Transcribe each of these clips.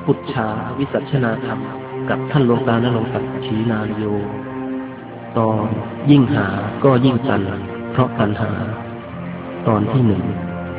พุทธาวิสัชนาธรรมกับท่านหลวงตาณรงค์ศักดิ์ชีนานโยตอนยิ่งหาก็ยิ่งตันเพราะตัณหาตอนที่ 1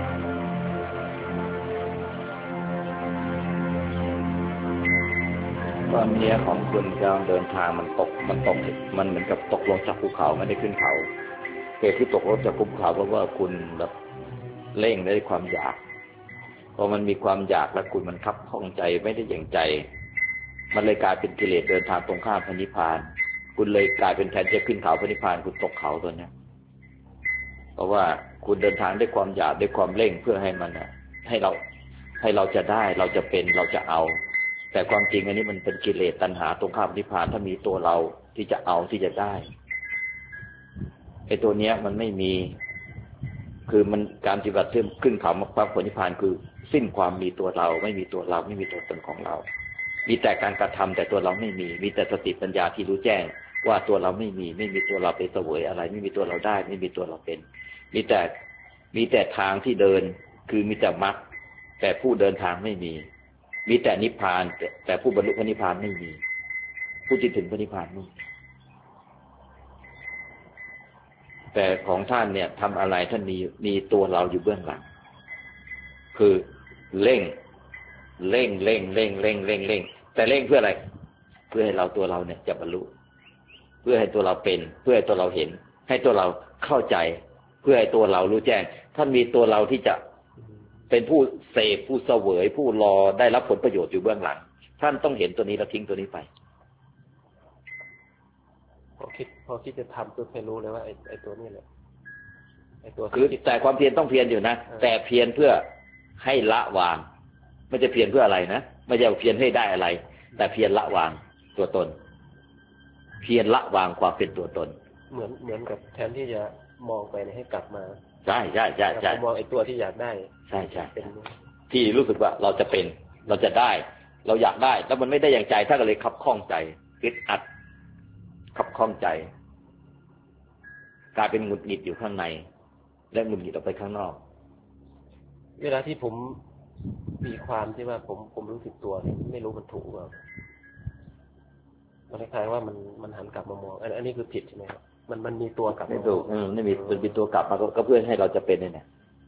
ตอนนี้ของคุณกำลังเดินทางมันเหมือนกับตกลงจากภูเขาไม่ได้ขึ้นเขาเหตุที่ตกลงจากภูเขาเพราะว่าคุณแบบเร่งได้ความอยากพอมันมีความอยากแล้วคุณมันคับข้องใจไม่ได้อย่างใจมันเลยกลายเป็นกิเลสเดินทางตรงข้ามพระนิพพานคุณเลยกลายเป็นแทนจะขึ้นเขาพระนิพพานคุณตกเขาตัวเนี้ยเพราะว่าคุณเดินทางด้วยความอยากด้วยความเร่งเพื่อให้มันให้เราจะได้เราจะเป็นเราจะเอาแต่ความจริงอันนี้มันเป็นกิเลสตัณหาตรงข้ามนิพพานถ้ามีตัวเราที่จะเอาที่จะได้ไอ้ตัวเนี้ยมันไม่มีคือมันการปฏิบัติขึ้นเขามรรคผลนิพพานคือสิ้นความมีตัวเราไม่มีตัวเราไม่มีตัวตนของเรามีแต่การกระทำแต่ตัวเราไม่มีแต่สติปัญญาที่รู้แจ้งว่าตัวเราไม่มีตัวเราไปเสวยอะไรไม่มีตัวเราได้ไม่มีตัวเราเป็นมีแต่ทางที่เดินคือมีแต่มรรคแต่ผู้เดินทางไม่มีแต่นิพพานแต่ผู้บรรลุพระนิพพานไม่มีผู้ที่ถึงพระนิพพานไม่มีแต่ของท่านเนี่ยทำอะไรท่านมีตัวเราอยู่เบื้องหลังคือเร่งแต่เร่งเพื่ออะไรเพื่อให้ตัวเราเนี่ยจะบรรลุเพื่อให้ตัวเราเป็นเพื่อให้ตัวเราเห็นให้ตัวเราเข้าใจเพื่อให้ตัวเรารู้แจ้งท่านมีตัวเราที่จะเป็นผู้เสพผู้เสวยผู้รอได้รับผลประโยชน์อยู่เบื้องหลังท่านต้องเห็นตัวนี้แล้วทิ้งตัวนี้ไปพอคิดจะทำก็ให้รู้เลยว่าไอ้ตัวนี้แหละไอ้ตัวคือแต่ความเพียรต้องเพียรอยู่นะแต่เพียรเพื่อให้ละวางไม่ใช่เพียรเพื่ออะไรนะไม่ใช่เพียรให้ได้อะไรแต่เพียรละวางตัวตนเพียรละวางความเป็นตัวตนเหมือนกับแทนที่จะมองไปให้กลับมาใช่มองไอ้ตัวที่อยากได้ใช่ที่รู้สึกว่าเราจะเป็นเราจะได้เราอยากได้แล้วมันไม่ได้อย่างใจถ้าก็เลยขับข้องใจอึดอัดขับข้องใจกลายเป็นหงุดหงิดอยู่ข้างในและหงุดหงิดออกไปข้างนอกเวลาที่ผมมีความที่ว่าผมรู้สึกตัวไม่รู้มันถูกว่ามันคล้ายๆว่ามันหันกลับมามองอันนี้คือผิดใช่ไหมครับมันมีตัวกลับไม่ถูกไม่มีตัวกลับมาก็เพื่อให้เราจะเป็นเนี่ย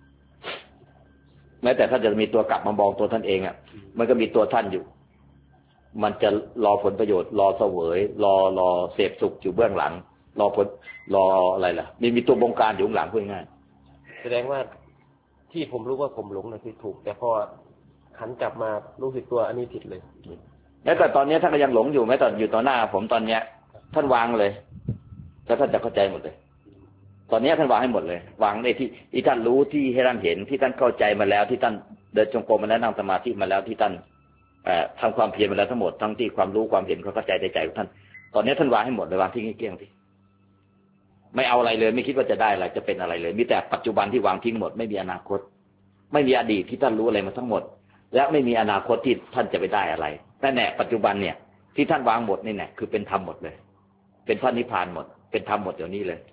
แม้แต่ถ้าจะมีตัวกลับมามองตัวท่านเองอ่ะมันก็มีตัวท่านอยู่มันจะรอผลประโยชน์รอเสวยรอเสพสุขอยู่เบื้องหลังรออะไรล่ะมีตัวบงการอยู่ข้างหลังพูดง่ายแสดงว่าที่ผมรู้ว่าผมหลงนะคือถูกแต่พอหันกลับมารู้สึกตัวอันนี้ผิดเลยแล้วแต่ตอนนี้ท่านก็ยังหลงอยู่แม้ตอนอยู่ต่อหน้าผมตอนเนี้ยท่านวางเลยแล้วท่านจะเข้าใจหมดเลยตอนนี้ท่านวางให้หมดเลยวางในที่ท่านรู้ที่ให้ท่านเห็นที่ท่านเข้าใจมาแล้วที่ท่านเดินจงกรมมาแล้วนั่งสมาธิมาแล้วที่ท่านทำความเพียรมาแล้วทั้งหมดทั้งที่ความรู้ความเห็นเขาเข้าใจในใจของท่านตอนนี้ท่านวางให้หมดเลยวางทิ้งให้เกลี้ยงที่ไม่เอาอะไรเลยไม่คิดว่าจะได้อะไรจะเป็นอะไรเลยมีแต่ปัจจุบันที่วางทิ้งหมดไม่มีอนาคตไม่มีอดีตที่ท่านรู้อะไรมาทั้งหมดและไม่มีอนาคตที่ท่านจะไปได้อะไรแต่แน่ปัจจุบันเนี่ยที่ท่านวางหมดนี่แน่คือเป็นธรรมหมดเลยเป็นพระนิพพานหมดเป็นธรรมหมดเดี๋ยวนี้เลย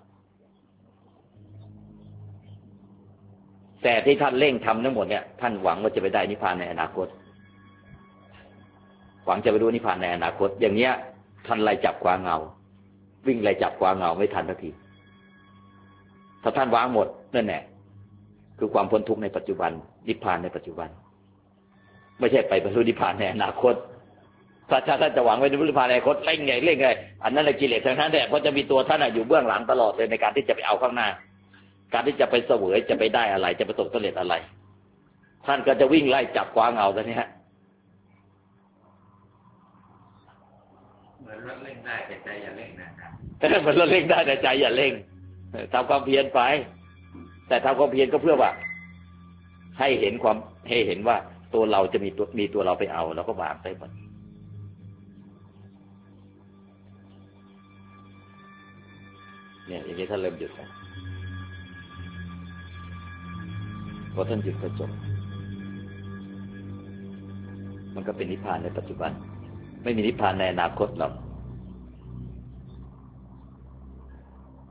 แต่ที่ท่านเร่งทำทั้งหมดเนี่ยท่านหวังว่าจะไปได้นิพพานในอนาคตหวังจะไปรู้นิพพานในอนาคตอย่างเนี้ยท่านไล่จับกวางเงาวิ่งไล่จับกวางเงาไม่ทันทันทีถ้าท่านวางหมดนั่นแหละคือความพ้นทุกข์ในปัจจุบันนิพพานในปัจจุบันไม่ใช่ไปบรรลุนิพพานในอนาคตถ้าท่านจะหวังไว้ในนิพพานในอนาคตเร่งไงอันนั้นแหละกิเลสทั้งนั้นแหละเพราะจะมีตัวท่านอยู่เบื้องหลังตลอดเลยในการที่จะไปเอาข้างหน้าการที่จะไปเสวยจะไปได้อะไรจะประสบสำเร็จอะไรท่านก็จะวิ่งไล่จับกวางเงาตัวนี้ฮะเหมือนรถเร่งได้แต่ใจอย่าเร่งนะเหมือนรถเร่งได้แต่ใจอย่าเร่งทำความเพียรไปแต่ทำความเพียรก็เพื่อว่าให้เห็นว่าตัวเราจะมีตัวเราไปเอาเราก็วางไปหมดเนี่ยอย่างนี้ท่านเริ่มหยุดแล้วพอท่านหยุดก็จบมันก็เป็นนิพพานในปัจจุบันไม่มีนิพพานในอนาคตหรอก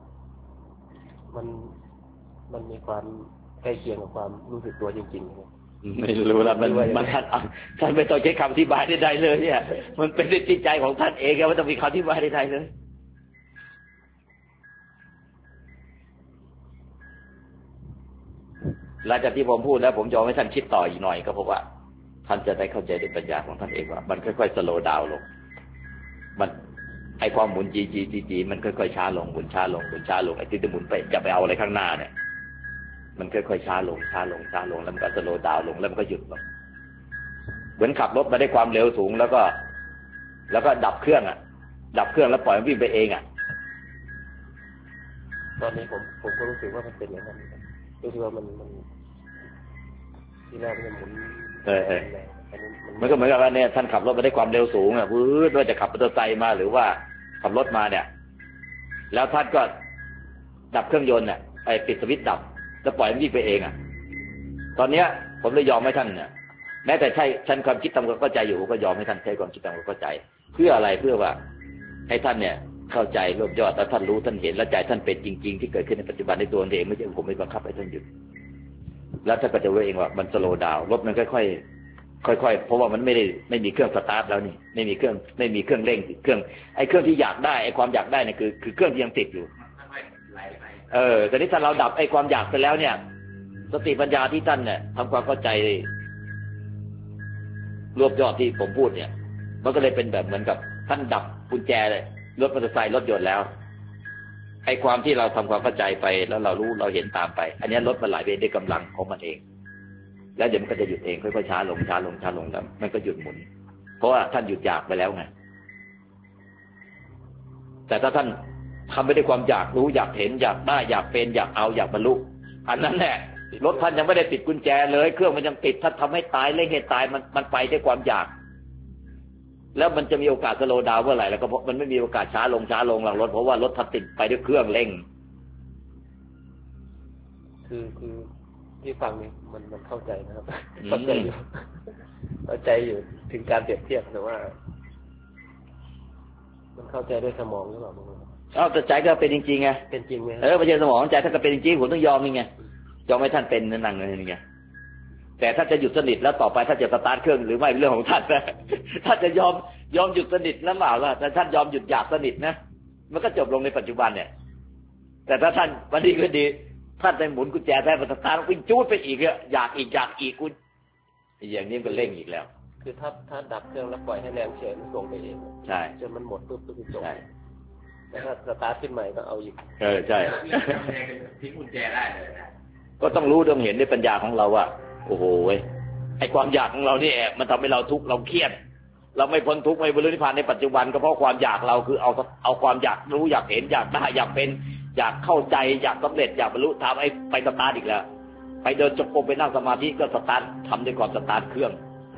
มันมีความใกล้เคียงกับความรู้สึกตัวจริงไม่รู้แล้วมันท่านไม่ต้องใช้คำอธิบายใดๆเลยเนี่ยมันเป็นจิตใจของท่านเองไม่ต้องมีคำอธิบายใดๆเลยหลังจากที่ผมพูดแล้วผมยอมให้ท่านคิดต่ออีกหน่อยก็เพราะว่าท่านจะได้เข้าใจด้วยปัญญาของท่านเองว่ามันค่อยๆสโลว์ดาวน์ลงมันไอความหมุนจีมันค่อยๆช้าลงหมุนช้าลงหมุนช้าลงไอที่จะหมุนไปจะไปเอาอะไรข้างหน้าเนี่ยมันค่อยๆช้าลงช้าลงช้าลงแล้วมันก็สโลว์ดาวน์ลงแล้วมันก็หยุดลงเหมือนขับรถมาได้ความเร็วสูงแล้วก็ดับเครื่องดับเครื่องแล้วปล่อยมันวิ่งไปเองตอนนี้ผมก็รู้สึกว่ามันเป็นอย่างนั้นรู้สึกว่ามันที่แรกมันหมุนมันก็เหมือนกับว่าเนี่ยท่านขับรถมาได้ความเร็วสูงวื้อว่าจะขับมอเตอร์ไซค์มาหรือว่าขับรถมาเนี่ยแล้วท่านก็ดับเครื่องยนต์ปิดสวิตช์ดับแล้วปล่อยมันวิ่งไปเองตอนเนี้ยผมเลยยอมให้ท่านเนี่ยแม้แต่ใช่ฉันความคิดทำความเข้าใจอยู่ผมก็ยอมให้ท่านใช้ความคิดทำความเข้าใจเพื่ออะไรเพื่อว่าให้ท่านเนี่ยเข้าใจรวบยอดแล้วท่านรู้ท่านเห็นและใจท่านเป็นจริงๆที่เกิดขึ้นในปัจจุบันในตัวเองไม่ใช่ผมไม่บังคับให้ท่านหยุดแล้วท่านก็จะรู้เองว่ามันสโลว์ดาวน์รถมันค่อยๆเพราะว่ามันไม่มีเครื่องสตาร์ทแล้วนี่ไม่มีเครื่องเร่งเครื่องที่อยากได้ความอยากได้เนี่ยคือเครื่องที่ยังติดอยู่แต่นี้ถ้าเราดับความอยากไปแล้วเนี่ยสติปัญญาที่ท่านเนี่ยทำความเข้าใจรวบยอดที่ผมพูดเนี่ยมันก็เลยเป็นแบบเหมือนกับท่านดับกุญแจเลยรถมอเตอร์ไซค์รถยนต์แล้วความที่เราทำความเข้าใจไปแล้วเรารู้เราเห็นตามไปอันนี้รถมันไหลไปด้วยกำลังของมันเองแล้วเดี๋ยวมันก็จะหยุดเองค่อยๆช้าลงแล้วมันก็หยุดหมุนเพราะว่าท่านหยุดอยากไปแล้วไงแต่ถ้าท่านทำไปด้วยความอยากรู้อยากเห็นอยากได้อยากเป็นอยากเอาอยากบรรลุอันนั้นแหละรถท่านยังไม่ได้ติดกุญแจเลยเครื่องมันยังติดท่านทำให้ตายเร่งให้ตายมันไปด้วยความอยากแล้วมันจะมีโอกาสสโลว์ดาวน์เมื่อไหร่แล้วก็มันไม่มีโอกาสช้าลงหลังรถเพราะว่ารถท่านติดไปด้วยเครื่องเร่งคือที่ฟังนี่มันเข้าใจนะครับเข้าใจอยู่ถึงการเปรียบเทียบแต่ว่ามันเข้าใจด้วยสมองหรือเปล่าแต่ใจก็เป็นจริงๆไงเป็นจริงไหมไม่ใช่สมองใจท่านก็เป็นจริงผมต้องยอมนี่ไงยอมให้ท่านเป็นนั่งเลยนี่ไงแต่ถ้าจะหยุดสนิทแล้วต่อไปถ้าจะสตาร์ทเครื่องหรือไม่เรื่องของท่านนะถ้าจะยอมหยุดสนิทแล้วเปล่าล่ะแต่ท่านยอมหยุดอยากสนิทนะมันก็จบลงในปัจจุบันเนี่ยแต่ถ้าท่านวันนี้ก็ดีท่านไปหมุนกุญแจได้มาสตาร์ทวิ่งจูดไปอีกอยากอีกคุณอย่างนี้ก็เร่งอีกแล้วคือถ้าดับเครื่องแล้วปล่อยให้แรงเฉื่อยมันส่งไปเองใช่จนมันหมดปุ๊บจบแต่ถ้าสตาร์ทขึ้นใหม่ก็เอาอีกใช่ที่กุญแจได้เลยก็ต้องรู้ต้องเห็นด้วยปัญญาของเราว่าโอ้โหความอยากของเรานี่มันทำให้เราทุกข์เราเครียดเราไม่พ้นทุกข์ไม่บรรลุนิพพานในปัจจุบันก็เพราะความอยากเราคือเอาความอยากรู้อยากเห็นอยากได้อยากเป็นอยากเข้าใจอยากสำเร็จอยากบรรลุทำไปสตาร์ทอีกแล้วไปเดินจงกรมไปนั่งสมาธิก็สตาร์ททำด้วยความสตาร์ทเครื่อง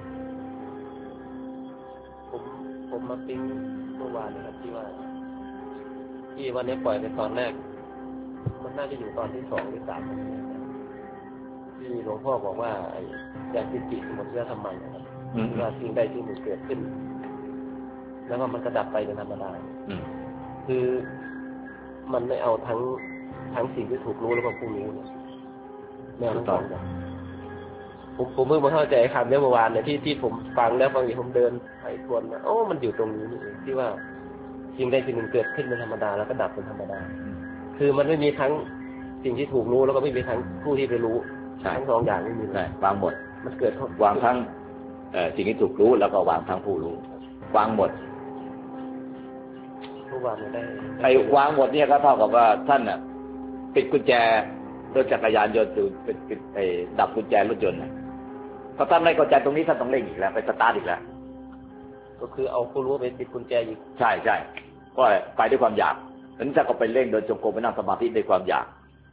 ผมมาปิ๊งเมื่อวานนะครับที่วันนี้ปล่อยในตอนแรกมันน่าจะอยู่ตอนที่2หรือ3ที่หลวงพ่อบอกว่าอย่างจิตติสมุทเชื้อธรรมันนะครับว่าสิ่งใดสิ่งหนึ่งเกิดขึ้นแล้วก็มันกระดับไปเป็นธรรมดาคือมันไม่เอาทั้งสิ่งที่ถูกรู้แล้วก็ผู้รู้เนี่ยแนวทั้งสองอย่างผมเพิ่งมาเข้าใจคำนี้เมื่อวานเนี่ยที่ผมฟังแล้วบางทีผมเดินไปทวนนะมันอยู่ตรงนี้นี่เองที่ว่าสิ่งใดสิ่งหนึ่งเกิดขึ้นเป็นธรรมดาแล้วก็ดับเป็นธรรมดาคือมันไม่มีทั้งสิ่งที่ถูกรู้แล้วก็ไม่มีทั้งผู้ที่ไปรู้ทั้งสองอย่างไม่มีเลยวางหมดมันเกิดวางทั้งสิ่งที่ถูกรู้แล้วก็วางทั้งผู้รู้วางหมดผู้วางได้วางหมดเนี่ยก็เท่ากับว่าท่านปิดกุญแจรถจักรยานยนต์ปิดดับกุญแจรถยนต์พอท่านไม่เข้าใจตรงนี้ท่านต้องเร่งอีกแล้วไปสตาร์ทอีกแล้วก็คือเอาผู้รู้ไปปิดกุญแจอีกใช่ก็ไปด้วยความอยากนั้นถ้าก็ไปเร่งเดินจงกรมไปนั่งสมาธิด้วยความอยาก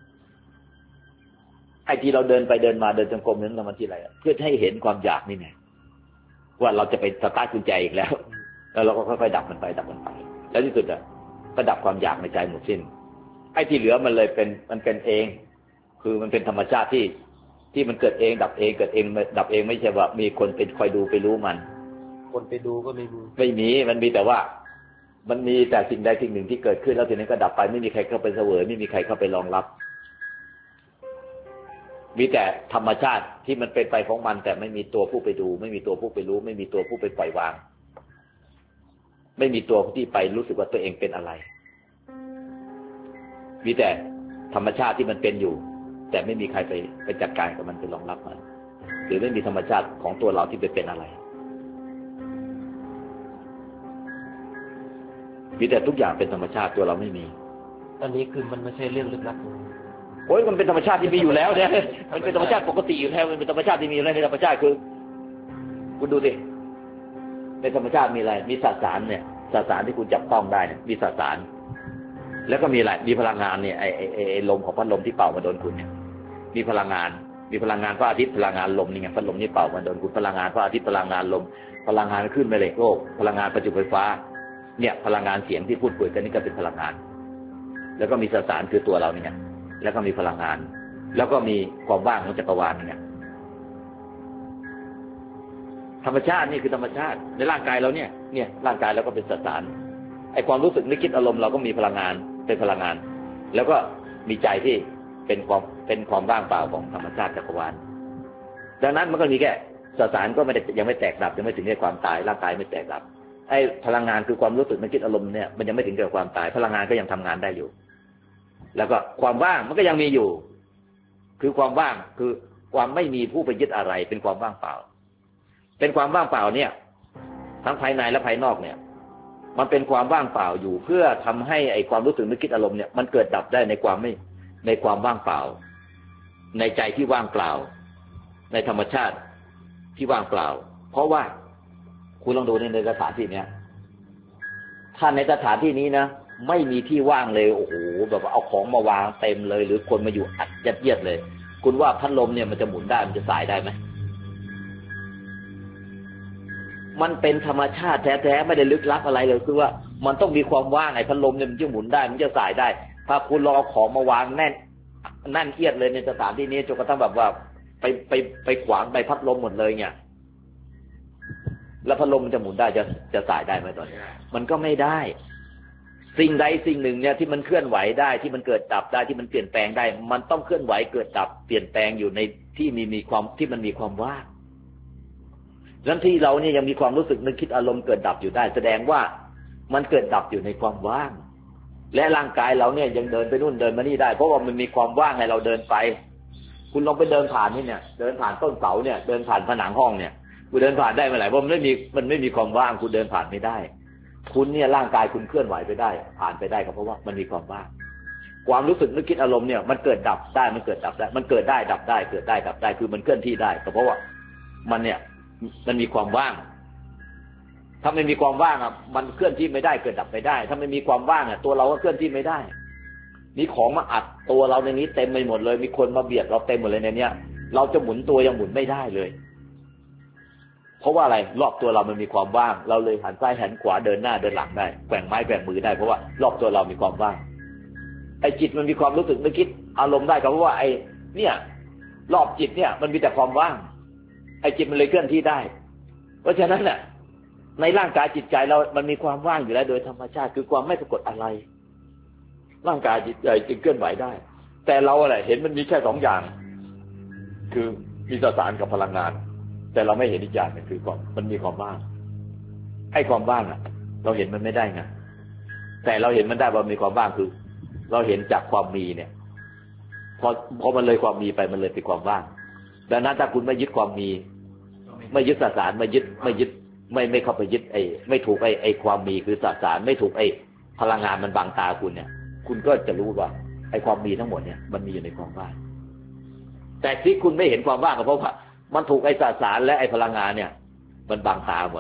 ไอ้ที่เราเดินไปเดินมาเดินจงกรมนั้นสมาธิอะไรเพื่อให้เห็นความอยากนี่ไงว่าเราจะไปสตาร์ทกุญแจอีกแล้วเราก็ค่อยๆดับมันไปแล้วที่สุดก็ดับความอยากในใจหมดสิ้นไอ้ที่เหลือมันเลยมันเป็นเองคือมันเป็นธรรมชาติที่มันเกิดเองดับเองเกิดเองดับเองไม่ใช่ว่ามีคนเป็นคอยดูไปรู้มันคนไปดูก็ไม่มีมันมีแต่ว่ามันมีแต่สิ่งใดสิ่งหนึ่งที่เกิดขึ้นแล้วทีนี้ก็ดับไปไม่มีใครเข้าไปเสวยไม่มีใครเข้าไปรองรับมีแต่ธรรมชาติที่มันเป็นไปของมันแต่ไม่มีตัวผู้ไปดูไม่มีตัวผู้ไปรู้ไม่มีตัวผู้ไปปล่อยวางไม่มีตัวที่ไปรู้สึกว่าตัวเองเป็นอะไรมีแต่ธรรมชาติที่มันเป็นอยู่แต่ไม่มีใครไปจัดการกับมันไปรองรับมันหรือไม่มีธรรมชาติของตัวเราที่ไปเป็นอะไรมีแต่ทุกอย่างเป็นธรรมชาติตัวเราไม่มีอันนี้คือมันไม่ใช่เรื่องลึกลับโอ้ยมันเป็นธรรมชาติที่มีอยู่แล้วเนี่ยมันเป็นธรรมชาติปกติอยู่แล้วมันเป็นธรรมชาติที่มีอยู่แล้วในธรรมชาติคือคุณดูดิในธรรมชาติมีอะไรมีสสารเนี่ยสสารที่คุณจับต้องได้เนี่ยมีสสารแล้วก็มีอะไรมีพลังงานเนี่ยไอ้ลมของพัดลมที่เป่ามาโดนคุณเนี่ยมีพลังงานพระอาทิตย์พลังงานลมนี่ไงพัดลมนี่เป่ามาโดนคุณพลังงานพระอาทิตย์พลังงานลมพลังงานขึ้นแม่เหล็กโลกพลังงานประจุไฟฟ้าเนี่ยพลังงานเสียงที่พูดคุยกันนี่ก็เป็นพลังงานแล้วก็มีสสารคือตัวเราเนี่ยแล้วก็มีพลังงานแล้วก็มีความว่างของจักรวาลเนี่ยธรรมชาตินี่คือธรรมชาติในร่างกายเราเนี่ยร่างกายเราก็เป็นสสารไอ้ความรู้สึกนึกคิดอารมณ์เราก็มีพลังงานเป็นพลังงานแล้วก็มีใจที่เป็นความว่างเปล่าของธรรมชาติจักรวาลดังนั้นมันก็มีแค่สสารก็ไม่ได้ยังไม่แตกดับยังไม่ถึงแก่ความตายร่างกายไม่แตกดับไอ้พลังงานคือความรู้สึกนึกคิดอารมณ์เนี่ยมันยังไม่ถึงแก่ความตายพลังงานก็ยังทำงานได้อยู่แล้วก็ความว่างมันก็ยังมีอยู่คือความว่างคือความไม่มีผู้ไปยึดอะไรเป็นความว่างเปล่าเป็นความว่างเปล่าเนี่ยทั้งภายในและภายนอกเนี่ยมันเป็นความว่างเปล่าอยู่เพื่อทำให้ไอ้ความรู้สึกนึกคิดอารมณ์เนี่ยมันเกิดดับได้ในความว่างเปล่าในใจที่ว่างเปล่าในธรรมชาติที่ว่างเปล่าเพราะว่าคุณลองดูในสถานที่เนี้ยถ้าในสถานที่นี้นะไม่มีที่ว่างเลยโอ้โหแบบว่าเอาของมาวางเต็มเลยหรือคนมาอยู่อัดยัดเยียดเลยคุณว่าพัดลมเนี่ยมันจะหมุนได้มันจะสายได้ไหมมันเป็นธรรมชาติแท้ๆไม่ได้ลึกลับอะไรเลยคือว่ามันต้องมีความว่างไอ้พัดลมเนี่ยมันจะหมุนได้มันจะสายได้ถ้าคุณรอของมาวางแน่นเอียดเลยในสถานที่นี้จนกระทั่งแบบว่าไปขวางใบพัดลมหมดเลยเนี่ยแล้วพัดลมมันจะหมุนได้จะสายได้ไหมตอนนี้มันก็ไม่ได้สิ่งใดสิ่งหนึ่งเนี่ยที่มันเคลื่อนไหวได้ที่มันเกิดดับได้ที่มันเปลี่ยนแปลงได้มันต้องเคลื่อนไหวเกิดดับเปลี่ยนแปลงอยู่ในที่มีความที่มันมีความว่างดังนั้นที่เราเนี่ยยังมีความรู้สึกนึกคิดอารมณ์เกิดดับอยู่ได้แสดงว่ามันเกิดดับอยู่ในความว่างและร่างกายเราเนี่ยยังเดินไปนู่นเดินมานี่ได้เพราะว่ามันมีความว่างให้เราเดินไปคุณลองไปเดินผ่านนี่เนี่ยเดินผ่านต้นเสาเนี่ยเดินผ่านผนังห้องเนี่ยคุณเดินผ่านได้เมื่อไหร่เพราะมันไม่มีความว่างคุณเดินผ่านไม่ได้คุณเนี่ยร่างกายคุณเคลื่อนไหวไปได้ผ่านไปได้ก็เพราะว่ามันมีความว่างความรู้สึกนึกคิดอารมณ์เนี่ยมันเกิดดับได้มันเกิดดับได้มันเกิดได้ดับได้เกิดได้ดับได้คือมันเคลื่อนที่ได้ก็เพราะว่ามันเนี่ยมันมีความว่างถ้าไม่มีความว่างอ่ะมันเคลื่อนที่ไม่ได้เกิดดับไม่ได้ถ้าไม่มีความว่างอ่ะตัวเราก็เคลื่อนที่ไม่ได้มีของมาอัดตัวเราในนี้เต็มไปหมดเลยมีคนมาเบียดเราเต็มหมดเลยในเนี้ยเราจะหมุนตัวยังหมุนไม่ได้เลยเพราะว่าอะไรรอบตัวเรามันมีความว่างเราเลยหันซ้ายหันขวาเดินหน้าเดินหลังได้แกว่งไม้แกว่งมือได้เพราะว่ารอบตัวเรามีความว่างไอ้จิตมันมีความรู้สึกนึกคิดอารมณ์ได้ก็เพราะว่าไอ้เนี่ยรอบจิตเนี่ยมันมีแต่ความว่างไอ้จิตมันเลยเคลื่อนที่ได้เพราะฉะนั้นน่ะในร่างกายจิตใจเรามันมีความว่างอยู่แล้วโดยธรรมชาติคือความไม่ปรากฏอะไรร่างกายจิตใจจึงเคลื่อนไหวได้แต่เราอะไรเห็นมันมีแค่สองอย่างคือมีสสารกับพลังงานแต่เราไม่เห็นอีกอย่างนึงคือมันมีความว่างไอ้ความว่างอ่ะเราเห็นมันไม่ได้ไงแต่เราเห็นมันได้ว่ามีความว่างคือเราเห็นจากความมีเนี่ยพอมันเลยความมีไปมันเลยเป็นความว่างดังนั้นถ้าคุณไม่ยึดความมีไม่ยึดสสารไม่เข้าไปยึดไม่ถูกไอ้ความมีคือสสารไม่ถูกไอ้พลังงานมันบังตาคุณเนี่ยคุณก็จะรู้ว่าไอ้ความมีทั้งหมดเนี่ยมันมีอยู่ในความว่างแต่ที่คุณไม่เห็นความว่างก็เพราะว่ามันถูกไอ้สสารและไอ้พลังงานเนี่ยมันบังตาหมด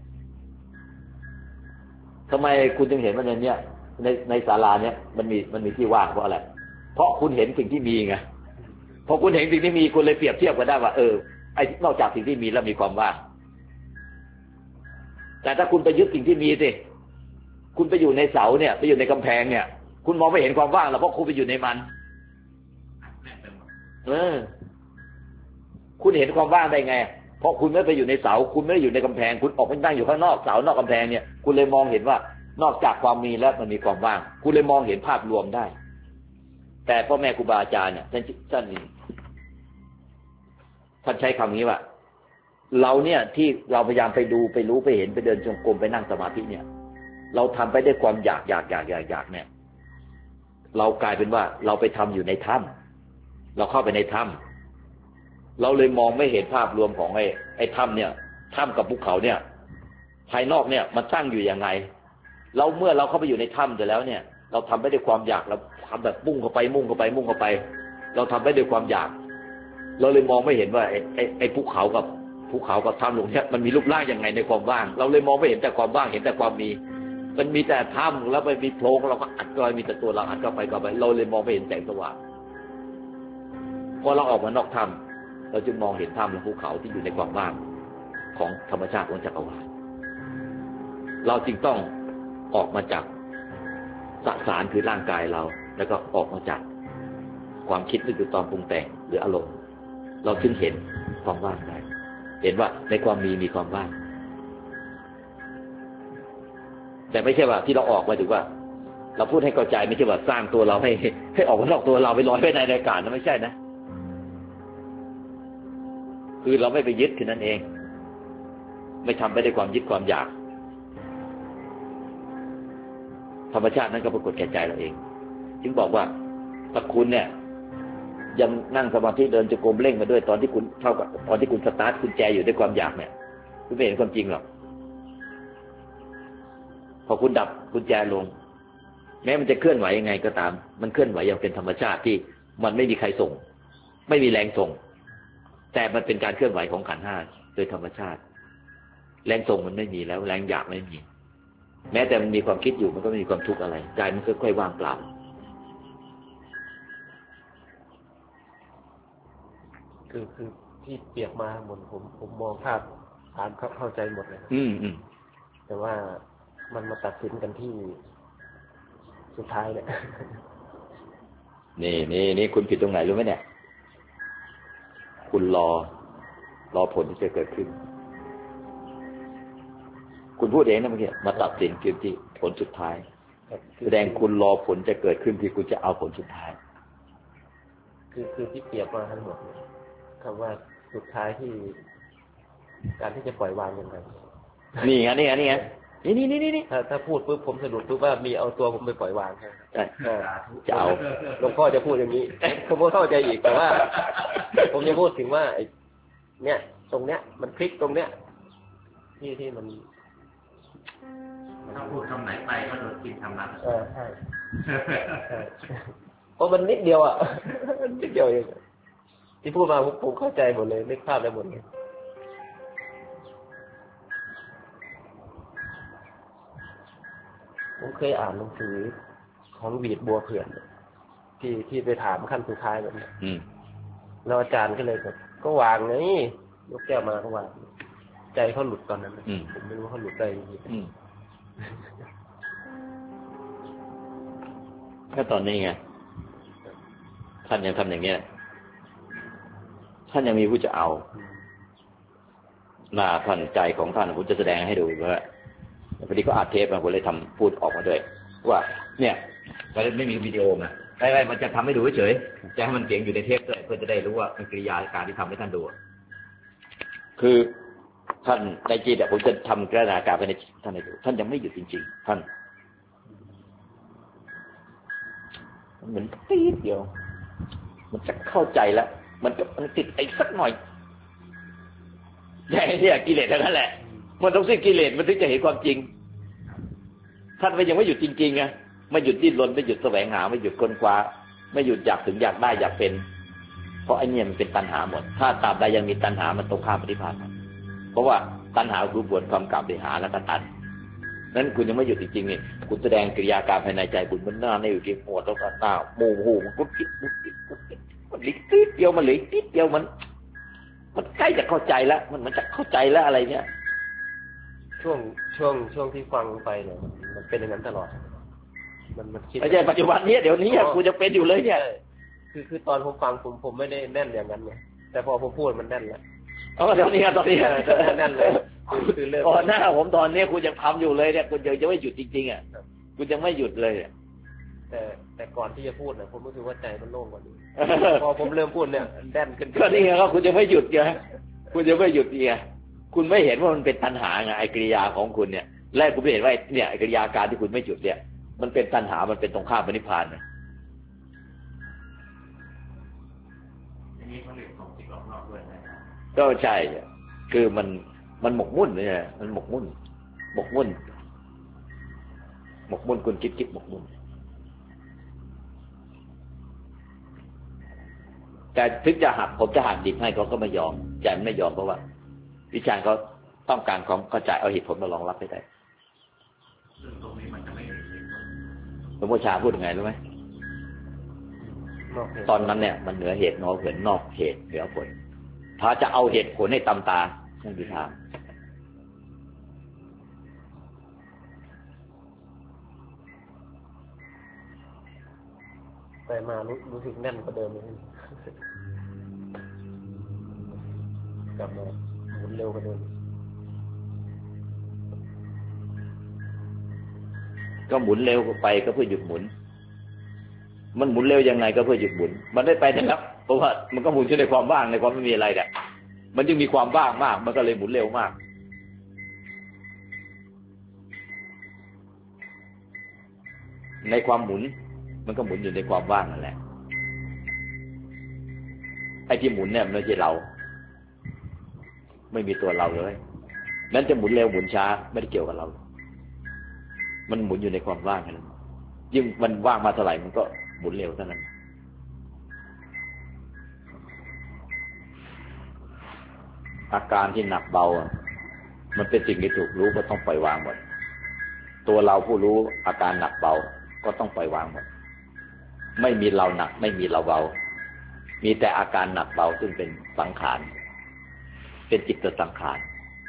ทำไมคุณจึงเห็นว่าในเนี้ยในศาลาเนี่ยมันมีที่ว่างเพราะอะไรเพราะคุณเห็นสิ่งที่มีไงพอคุณเห็นสิ่งที่มีคุณเลยเปรียบเทียบกันได้ว่าไอ้นอกจากสิ่งที่มีแล้วมีความว่างแต่ถ้าคุณไปยึดสิ่งที่มีสิคุณไปอยู่ในเสาเนี่ยไปอยู่ในกำแพงเนี่ยคุณมองไม่เห็นความว่างแล้วเพราะคุณไปอยู่ในมันคุณเห็นความว่างได้ไงเพราะคุณไม่ไปอยู่ในเสาคุณไม่ได้อยู่ในกำแพงคุณออกไปนั่งอยู่ข้างนอกเสานอกกำแพงเนี่ยคุณเลยมองเห็นว่านอกจากความมีแล้วมันมีความว่างคุณเลยมองเห็นภาพรวมได้แต่พ่อแม่ครูบาอาจารย์เนี่ยท่านท่านใช้คำนี้ว่าเราเนี่ยที่เราพยายามไปดูไปรู้ไปเห็นไปเดินจงกรมไปนั่งสมาธิเนี่ยเราทำไปด้วยความอยากเนี่ยเรากลายเป็นว่าเราไปทำอยู่ในถ้ำเราเข้าไปในถ้ำเราเลยมองไม่เห็นภาพรวมของไอ้ถ้ำเนี่ยถ้ำกับภูเขาเนี่ยภายนอกเนี่ยมันตั้งอยู่ยังไงเราเมื่อเราเข้าไปอยู่ในถ้ำเสร็จแล้วเนี่ยเราทำไปด้วยความอยากเราทำแบบมุ่งเข้าไปเราทำไปด้วยความอยากเราเลยมองไม่เห็นว่าไอ้ภูเขากับถ้ำหลวงเนี่ยมันมีรูปร่างยังไงในความว่างเราเลยมองไม่เห็นแต่ความว่างเห็นแต่ความมีมันมีแต่ถ้ำแล้วมันมีโพรงเราก็อัดเข้าไปมีแต่ตัวเราอัดเข้าไปเราเลยมองไม่เห็นแสงสว่างพอเราออกมานอกถ้ำเราจึงมองเห็นถ้ำและภูเขาที่อยู่ในความว่างของธรรมชาติของจักรวาลเราจึงต้องออกมาจากสสารคือร่างกายเราแล้วก็ออกมาจากความคิดนึกตอนปรุงแต่งหรืออารมณ์เราจึงเห็นความว่างได้เห็นว่าในความมีความว่างแต่ไม่ใช่ว่าที่เราออกมาถือว่าเราพูดให้เข้าใจไม่ใช่ว่าสร้างตัวเราให้ออกมานอกตัวเราไปลอยไปในอากาศนะไม่ใช่นะคือเราไม่ไปยึดแค่นั้นเองไม่ทำไปด้วยความยึดความอยากธรรมชาตินั้นก็ปรากฏแก่ใจเราเองจึงบอกว่าถ้าคุณเนี่ยยังนั่งสมาธิเดินจงกรมเร่งมาด้วยตอนที่คุณเท่ากับตอนที่คุณสตาร์ทกุญแจอยู่ด้วยความอยากเนี่ยคุณไม่เห็นความจริงหรอกพอคุณดับกุญแจลงแม้มันจะเคลื่อนไหวยังไงก็ตามมันเคลื่อนไหวอย่างเป็นธรรมชาติที่มันไม่มีใครส่งไม่มีแรงส่งแต่มันเป็นการเคลื่อนไหวของขันธ์ห้าโดยธรรมชาติแรงส่งมันไม่มีแล้วแรงอยากไม่มีแม้แต่มันมีความคิดอยู่มันก็ไม่มีความทุกข์อะไรใจมันค่อยๆว่างเปล่าคือที่เปรียบมาหมดผมมองภาพตามเข้าใจหมดเลยแต่ว่ามันมาตัดสินกันที่สุดท้ายเนี่ยนี่คุณผิดตรงไหนรู้ไหมเนี่ยคุณรอผลที่จะเกิดขึ้นคุณพูดเองนะเมื่อกี้มาตัดสินคือที่ผลสุดท้ายแสดงคุณรอผลจะเกิดขึ้นที่คุณจะเอาผลสุดท้ายคือที่เปรียบมาทั้งหมดคำว่าสุดท้ายที่การที่จะปล่อยวางยังไงนี่ไงนี่ถ้าพูดปุ๊บผมสะดุดปุ๊บว่ามีเอาตัวผมไปปล่อยวางใช่จะเอาหลวงพ่อจะพูดอย่างนี้ผมก็เข้าใจอีกแต่ว่าผมจะพูดถึงว่าเนี่ยตรงเนี้ยมันคลิกตรงเนี้ยที่มันถ้าพูดคำไหนไปก็โดนกินคำนั้นใช่เพราะมันนิดเดียวนิดเดียวเองที่พูดมาผมเข้าใจหมดเลยนึกภาพได้หมดเลยผมเคยอ่านหนังสือของวีดบัวเผื่อนที่ไปถามขั้นสุดท้ายแบบนี้แล้วอาจารย์ก็เลยแบบก็วางไงยกแก้วมาก็วางใจเขาหลุดตอนนั้นผมไม่รู้เขาหลุดได้ยังไงถ้าตอนนี้ไงท่านยังทำอย่างเงี้ยท่านยังมีผู้จะเอาท่านใจของท่านผมจะแสดงให้ดูว่าพอดีก็อัดเทปมาผมเลยทำพูดออกมาด้วยว่าเนี่ยไม่มีวิดีโอนะไม่มันจะทำให้ดูเฉยจะให้มันเสียงอยู่ในเทปด้วยเพื่อจะได้รู้ว่ามันกิริยาการที่ทำให้ท่านดูคือท่านในจิตผมจะทำกระดาษการไปในท่านให้ดูท่านยังไม่หยุดจริงๆท่านเหมือนตีดเดียวมันจะเข้าใจแล้วมันติดไอ้สักหน่อยเนี่ยกิเลสเท่านั้นแหละมันต้องสิ้นกิเลสมันถึงจะเห็นความจริงท่านยังไม่หยุดจริงๆไงไม่หยุดดิ้นรนไม่หยุดแสวงหาไม่หยุดค้นคว้าไม่หยุดอยากถึงอยากได้อยากเป็นเพราะไอ้เนี่ยมันเป็นตัณหาหมดถ้าตราบใดยังมีตัณหามันตรงข้ามปฏิภาณเพราะว่าตัณหาคือบวชความกลับไปหาแล้วก็ตัณนั้นคุณยังไม่หยุดจริงๆนี่คุณแสดงกิริยาการภายในใจคุณมันหน้าในอยู่ที่หัวต้องการหน้าโมโหมันกุ๊ดกิ๊ดมันลิกติดเดียวมันลิกติดเดียวมันใกล้จะเข้าใจแล้วมันจะเข้าใจแล้วอะไรเนี่ยช่วงที่ฟังไปเนี่ยมันเป็นอย่างนั้นตลอดมันคิดไม่ใช่ปัจจุบันนี้เดี๋ยวนี้กูจะเป็นอยู่เลยเนี่ยคือตอนผมฟังผมไม่ได้แน่นอย่างนั้นไงแต่พอผมพูดมันแน่นแล้วตอนนี้แน่นเลยคือเริ่มก่อนหน้าผมตอนนี้คุณยังทำอยู่เลยเนี่ยคุณยังไม่หยุดจริงๆอ่ะคุณยังไม่หยุดเลยแต่ก่อนที่จะพูดเนี่ยผมรู้สึกว่าใจมันโล่งกว่านี้ พอผมเริ่มพูดเนี่ยแน่นขึ้นก็นี่ไงครับคุณจะไม่หยุดไงคุณจะไม่หยุดไงคุณไม่เห็นว่ามันเป็นตัณหาไงไอ้กิริยาของคุณเนี่ยแรกคุณไม่เห็นว่าเนี่ยไอ้กิริยาการที่คุณไม่หยุดเนี่ยมันเป็นตัณหามันเป็นตรงข้ามกับนิพพานนะอย่างนี้เขาเรียกส่งจิตออกนอกด้วยนะก็ใช่คือมันหมกมุ่นเนี่ยมันหมกมุ่นคุณคิดหมกมุ่นแต่ถึงจะหักผมจะหักดิบให้เขาก็ไม่ยอมใจมันไม่ยอมเพราะว่าวิชาเขาต้องการความเข้าใจเอาเหตุผลมารองรับไม่ได้ซึ่งตรงนี้มันจะไม่มีหลวงพ่อชาพูดยังไงรู้ไหมตอนนั้นเนี่ยมันเหนือเหตุนอกผลนอกเหตุเหนือผลถ้าจะเอาเหตุผลให้ตำตาไม่มีทางไปมารู้สึกแน่นกว่าเดิมเลยกลับมาหมุนเร็วกว่าเดิมก็หมุนเร็วไปก็เพื่อหยุดหมุนมันหมุนเร็วยังไงก็เพื่อหยุดหมุนมันได้ไปนะครับเพราะว่ามันก็หมุนอยู่ในความว่างในความไม่มีอะไรเนี่ยมันจึงมีความว่างมากมันก็เลยหมุนเร็วมากในความหมุนมันก็หมุนอยู่ในความว่างนั่นแหละไอ้ที่หมุนเนี่ยมันไม่ใช่เราไม่มีตัวเราเลยนั้นจะหมุนเร็วหมุนช้าไม่ได้เกี่ยวกับเรามันหมุนอยู่ในความว่างนั่นยิ่งมันว่างมาเท่าไหร่มันก็หมุนเร็วเท่านั้นอาการที่หนักเบามันเป็นสิ่งที่ถูกรู้ก็ต้องปล่อยวางหมดตัวเราผู้รู้อาการหนักเบาก็ต้องปล่อยวางหมดไม่มีเราหนักไม่มีเราเบามีแต่อาการหนักเบาซึ่งเป็นสังขารเป็นจิตสังขาร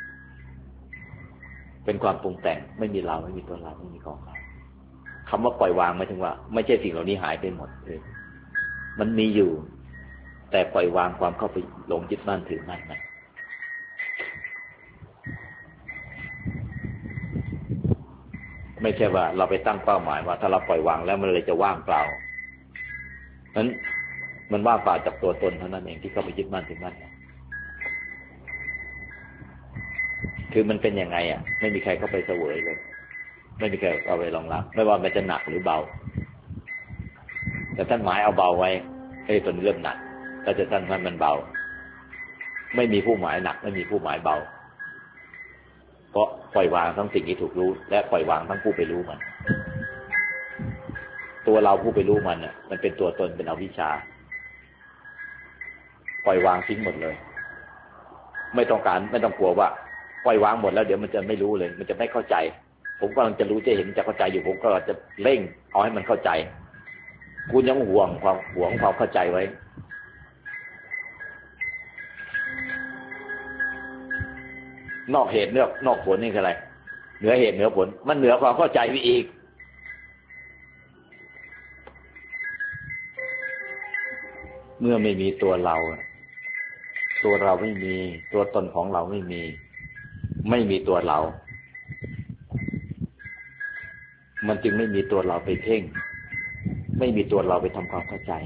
เป็นความปรุงแต่งไม่มีเราไม่มีตัวเราไม่มีของเราคำว่าปล่อยวางหมายถึงว่าไม่ใช่สิ่งเหล่านี้หายไปหมดเลยมันมีอยู่แต่ปล่อยวางความเข้าไปหลงยึดมั่นถือมั่นนะไม่ใช่ว่าเราไปตั้งเป้าหมายว่าถ้าเราปล่อยวางแล้วมันเลยจะว่างเปล่านั้นมันว่างเปล่าจากตัวตนเท่านั้นเองที่เข้าไปยึดมั่นถือมั่นคือมันเป็นยังไงไม่มีใครเข้าไปเสวยเลยไม่มีใครเอาไปรองรับไม่ว่ามันจะหนักหรือเบาแต่ท่านหมายเอาเบาไว้ตัวนี้เริ่มหนักแต่จะท่านมันเบาไม่มีผู้หมายหนักไม่มีผู้หมายเบาเพราะปล่อยวางทั้งสิ่งที่ถูกรู้และปล่อยวางทั้งผู้ไปรู้มันตัวเราผู้ไปรู้มันมันเป็นตัวตนเป็นอวิชชาปล่อยวางทิ้งหมดเลยไม่ต้องกลัวว่าปล่อยวางหมดแล้วเดี๋ยวมันจะไม่รู้เลยมันจะไม่เข้าใจผมกำลังจะรู้จะเห็นจะเข้าใจอยู่ผมก็จะเร่งเอาให้มันเข้าใจคุณยังห่วงความเข้าใจไว้นอกเหตุนอกผลนี่คืออะไรเหนือเหตุเหนือผลมันเหนือความเข้าใจไปอีกเมื่อไม่มีตัวเราไม่มีตัวตนของเราไม่มีตัวเรามันจึงไม่มีตัวเราไปเพ่งไม่มีตัวเราไปทำความเข้าใจ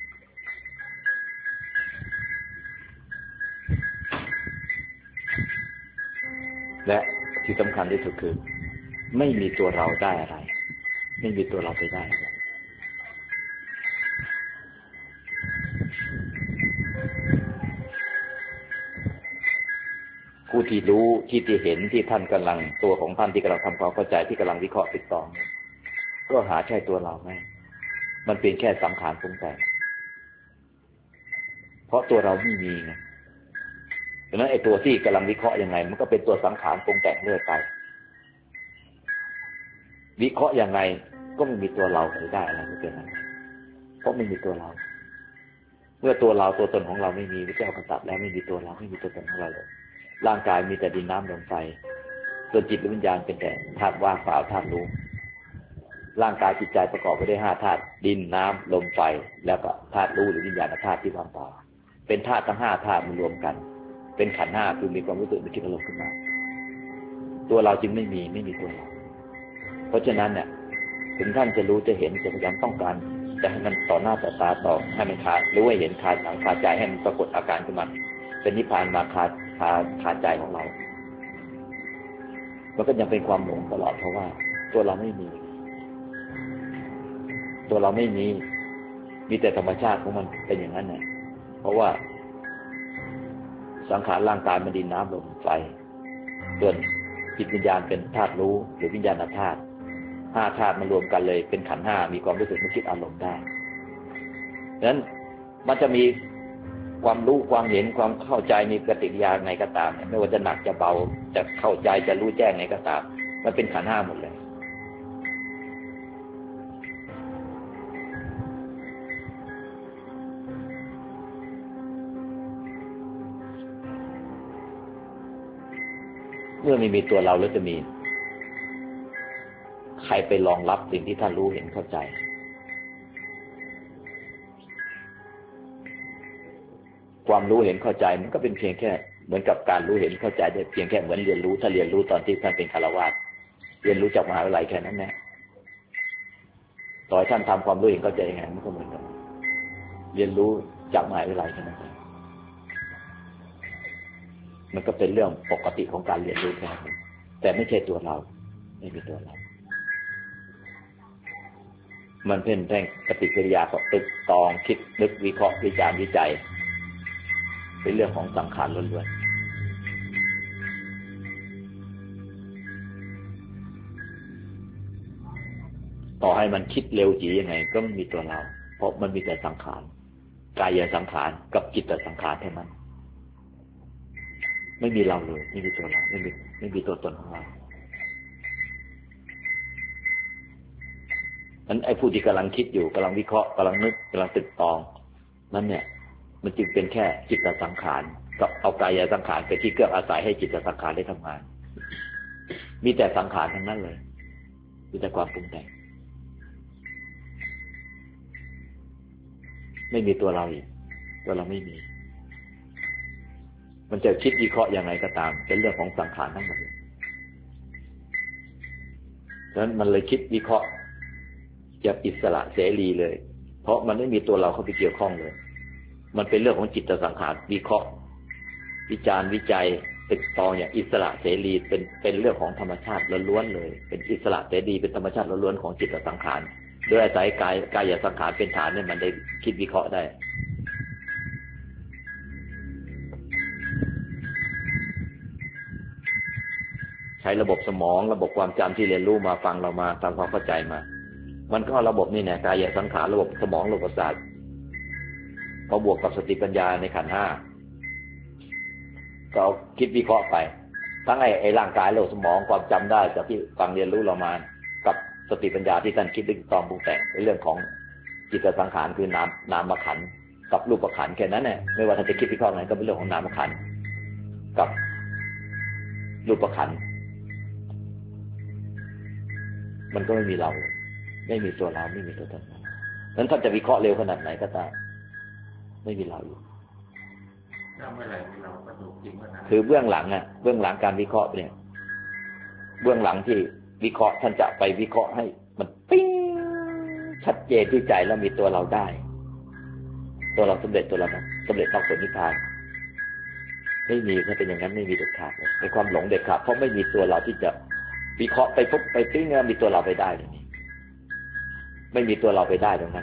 และที่สำคัญที่สุดคือไม่มีตัวเราได้อะไรไม่มีตัวเราไปได้อะไรผู้ที่รู้ที่เห็นที่ท่านกำลังตัวของท่านที่กำลังทำความเข้าใจที่กำลังวิเคราะห์ติดต่อก็หาใช่ตัวเราไหมมันเป็นแค่สังขารปรุงแต่งเพราะตัวเราไม่มีไงดังนั้นไอ้ตัวที่กำลังวิเคราะห์ยังไงมันก็เป็นตัวสังขารปรุงแต่งเรื่อยไปวิเคราะห์ยังไงก็ไม่มีตัวเราได้อะไรไม่เป็นอะไรเพราะไม่มีตัวเราเมื่อตัวเราตัวตนของเราไม่มีพระเจ้ากษัตริย์แล้วไม่มีตัวเราไม่มีตัวตนของเราเลยร่างกายมีแต่ดินน้ำลมไฟตัวจิตและวิญญาณเป็นแต่ธาตุว่างเปล่าธาตุรู้ร่างกายจิตใจประกอบไปด้วย5ธาตุดินน้ำลมไฟแล้วก็ธาตุรู้หรือวิญญาณธาตุที่ว่างเปล่าเป็นธาตุทั้ง5ธาตุมารวมกันเป็นขันธ์5คือมีความรู้สึกมีคิดอารมณ์ขึ้นมาตัวเราจึงไม่มีตัวเราเพราะฉะนั้นเนี่ยถึงท่านจะรู้จะเห็นจะพยายามต้องการจะให้มันต่อหน้าต่อตาต่อให้มันขาดรู้ให้เห็นขาดสังขาดใจให้มันปรากฏอาการขึ้นมาเป็นนิพพานมาขาดใจของเรามันก็ยังเป็นความหลงตลอดเพราะว่าตัวเราไม่มีมีแต่ธรรมชาติของมันเป็นอย่างนั้นเนี่ยเพราะว่าสังขารร่างกายมันดินน้ำลมไฟส่วนจิตวิญญาณเป็นธาตุรู้หรือวิญญาณธาตุ5ธาตุมารวมกันเลยเป็นขันธ์5มีความรู้สึกนึกคิดอารมณ์ได้ดังนั้นมันจะมีความรู้ความเห็นความเข้าใจมีปฏิกิริยาไงก็ตามไม่ว่าจะหนักจะเบาจะเข้าใจจะรู้แจ้งไงก็ตามมันเป็นขันธ์5หมดเลยเมื่อไม่มีตัวเราแล้วจะมีใครไปรองรับสิ่งที่ท่านรู้เห็นเข้าใจความรู้เห็นเข้าใจมันก็เป็นเพียงแค่เหมือนกับการรู้เห็นเข้าใจได้เพียงแค่เหมือนเรียนรู้ถ้าเรียนรู้ตอนที่ท่านเป็นฆราวาสเรียนรู้จากมหาวิทยาลัยแค่นั้นแหละต่อให้ท่านทำความรู้เห็นเข้าใจยังไงมันก็เหมือนกันเรียนรู้จากมหาวิทยาลัยแค่นั้นมันก็เป็นเรื่องปกติของการเรียนรู้แค่นั้นแต่ไม่ใช่ตัวเราไม่มีตัวเรามันเป็นแรงปฏิกิริยาของตึกตองคิดนึกวิเคราะห์วิจารณ์วิจัยเป็นเรื่องของสังขารล้วนๆต่อให้มันคิดเร็วจียังไงก็ไม่มีตัวเราเพราะมันมีแต่สังขารกายสังขารกับจิตสังขารเท่านั้นไม่มีเราเลยไม่มีตัวเราไม่มีตัวตนของเรานั้นไอ้ผู้ที่กำลังคิดอยู่กำลังวิเคราะห์กำลังนึกกำลังตึกตองนั่นเนี่ยมันจึงเป็นแค่จิตสังขารกับเอากายสังขารเป็นที่เกื้ออาศัยให้จิตสังขารได้ทำงานมีแต่สังขารทั้งนั้นเลยมีแต่ความปรุงแต่งไม่มีตัวเราอีกตัวเราไม่มีมันจะคิดวิเคราะห์ยังไงก็ตามเป็นเรื่องของสังขารทั้งหมดฉะนั้นมันเลยคิดวิเคราะห์จะอิสระเสรีเลยเพราะมันไม่มีตัวเราเข้าไปเกี่ยวข้องเลยมันเป็นเรื่องของจิตสังขารวิเคราะห์วิจารณ์วิจัยตึกตองอย่างอิสระเสรีเป็นเรื่องของธรรมชาติล้วนๆเลยเป็นอิสระเสรีเป็นธรรมชาติล้วนๆของจิตสังขารโดยอาศัยกายสังขารเป็นฐานเนี่ยมันได้คิดวิเคราะห์ได้ใช้ระบบสมองระบบความจำที่เรียนรู้มาฟังเรามาทำความเข้าใจมามันก็ระบบนี่เนี่ยกายสังขารระบบสมองระบบประสาทพอบวกกับสติปัญญาในขันธ์5ก็คิดวิเคราะห์ไปทั้งไอ้ร่างกายระบบสมองความจำได้จากที่ฟังเรียนรู้เรามากับสติปัญญาที่ท่านคิดดึงตองปรุงแต่งในเรื่องของจิตสังขารคือนามขันธ์กับรูปขันธ์แค่นั้นแหละไม่ว่าท่านจะคิดวิเคราะห์ไหนก็เป็นเรื่องของนามขันธ์กับรูปขันธ์มันก็ไม่มีเราไม่มีตัวเราไม่มีตัวตนนั้นท่านจะวิเคราะห์เร็วขนาดไหนก็ตามไม่มีเราอยู่คือเบื้องหลังเบื้องหลังการวิเคราะห์เนี่ยเบื้องหลังที่วิเคราะห์ท่านจะไปวิเคราะห์ให้มันปิ้งชัดเจนที่ใจแล้วมีตัวเราได้ตัวเราสำเร็จตัวเราสำเร็จต้องผลนิพพานไม่มีถ้าเป็นอย่างนั้นไม่มีเด็ดขาดเลยในความหลงเด็ดขาดเพราะไม่มีตัวเราที่จะวิเคราะห์ไปปุ๊บไปปิ้งแล้วมีตัวเราไปได้เลยไม่มีตัวเราไปได้ตรงนั้น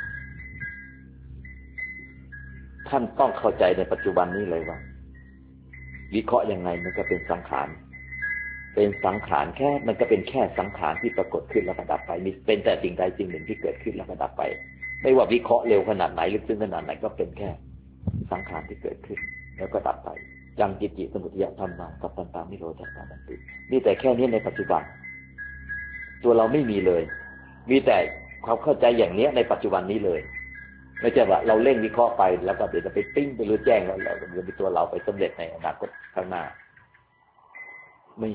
ท่านต้องเข้าใจในปัจจุบันนี้เลยว่าวิเคราะห์ยังไงมันก็เป็นสังขารเป็นสังขารแค่มันก็เป็นแค่สังขารที่ปรากฏขึ้นแล้วก็ดับไปมีเป็นแต่สิ่งใดสิ่งหนึ่งที่เกิดขึ้นแล้วก็ดับไปไม่ว่าวิเคราะห์เร็วขนาดไหนลึกซึ้งขนาดไหนก็เป็นแค่สังขารที่เกิดขึ้นแล้วก็ดับไปยังจิตติสมุทัยธรรมะกับตัณหานิโรธสันตินี่แต่แค่นี้ในปัจจุบันตัวเราไม่มีเลยมีแต่ความเข้าใจอย่างนี้ในปัจจุบันนี้เลยไม่ใช่ว่าเราเล่นวิเคราะห์ไปแล้วก็เดี๋ยวจะไปปิ้งไปรู้แจ้งแล้วเราจะมีตัวเราไปสำเร็จในอนาคตข้างหน้าไม่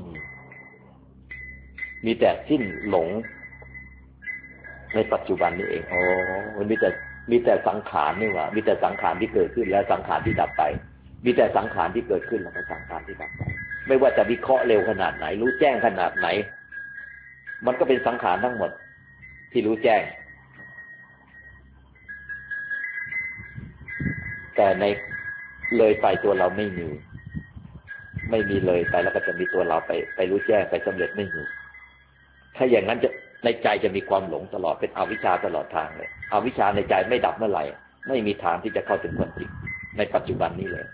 มีแต่สิ้นหลงในปัจจุบันนี้เองอ๋อมันมีแต่สังขารนี่หว่ามีแต่สังขารที่เกิดขึ้นแล้วสังขารที่ดับไปมีแต่สังขารที่เกิดขึ้นแล้วก็สังขารที่ดับไปไม่ว่าจะวิเคราะห์เร็วขนาดไหนรู้แจ้งขนาดไหนมันก็เป็นสังขารทั้งหมดที่รู้แจ้งแต่ในเลยไปตัวเราไม่มีเลยไปแล้วก็จะมีตัวเราไปรู้แจ้งไปสำเร็จไม่มีถ้าอย่างนั้นจะในใจจะมีความหลงตลอดเป็นอวิชชาตลอดทางเลยอวิชชาในใจไม่ดับเมื่อไหร่ไม่มีทางที่จะเข้าถึงความจริงในปัจจุบันนี้เลย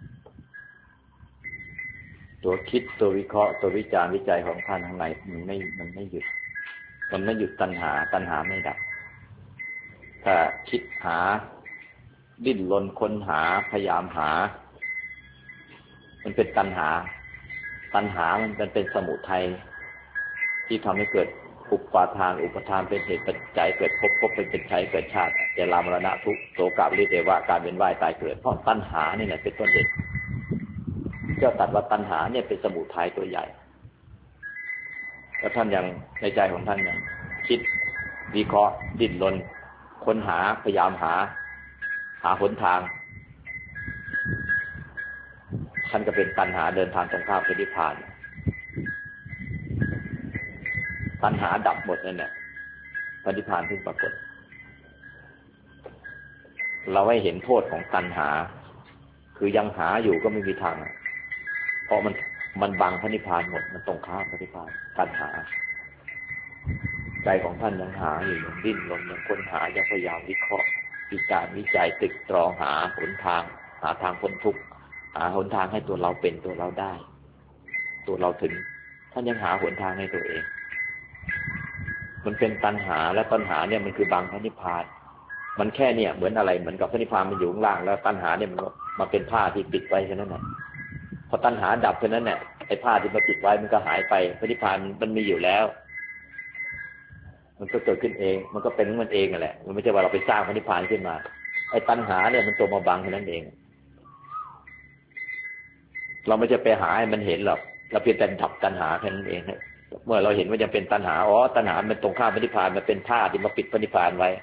ตัวคิดตัววิเคราะห์ตัววิจารณ์วิจัยของท่านข้างในมันไม่หยุดตัณหาไม่ดับถ้าคิดหาดิ้นรนค้นหาพยายามหามันเป็นตัณหามันเป็นสมุทัยที่ทำให้เกิดอุปาทานเป็นเหตุปัจจัยเกิดภพเป็นชาติเกิดชาติเจริญมรณะทุกข์โศกปริเทวะการเวียนว่ายตายเกิดเพราะตัณหานี่แหละเป็นต้นเหตุเจ้าตรัสว่าตัณหาเนี่ยเป็นสมุทัยตัวใหญ่แล้วท่านยังในใจของท่านยังคิดวิเคราะห์ดิ้นรนค้นหาพยายามหาหนทางท่านก็เป็นตัณหาเดินทางตรงข้ามไปนิพพานตัณหาดับหมดนั่นแหละนิพพานถึงปรากฏเราให้เห็นโทษของตัณหาคือยังหาอยู่ก็ไม่มีทางเพราะมันบังพระนิพพานหมดมันตรงข้ามพระนิพพานตัณหาใจของท่านยังหาอยู่ยังดิ้นรนยังค้นหายังพยายามวิเคราะห์วิจารณ์วิจัยตึกตรองหาหนทางหาทางพ้นทุกข์หาหนทางให้ตัวเราเป็นตัวเราได้ตัวเราถึงท่านยังหาหนทางให้ตัวเองมันเป็นตัณหาและตัณหาเนี่ยมันคือบังพระนิพพานมันแค่เนี่ยเหมือนอะไรเหมือนกับพระนิพพานมันอยู่ข้างล่างแล้วตัณหาเนี่ยมันมาเป็นผ้าที่ปิดไว้แค่นั้นแหละพอตัณหาดับแค่นั้นเนี่ยไอ้ผ้าที่มาปิดไว้มันก็หายไปพระนิพพานมันมีอยู่แล้วมันก็เกิดขึ้นเองมันก็เป็นของมันเองนั่นแหละมันไม่ใช่ว่าเราไปสร้างพระนิพพานขึ้นมาไอ้ตัณหาเนี่ยมันตัวมาบังแค่นั้นเองเราไม่จะไปหาให้มันเห็นหรอกเราเพียงแต่ดับตัณหาแค่นั้นเองเมื่อเราเห็นว่ายังเป็นตัณหาตัณหามันตรงข้ามพระนิพพานมันเป็นผ้าที่มาปิดพระนิพพานไว้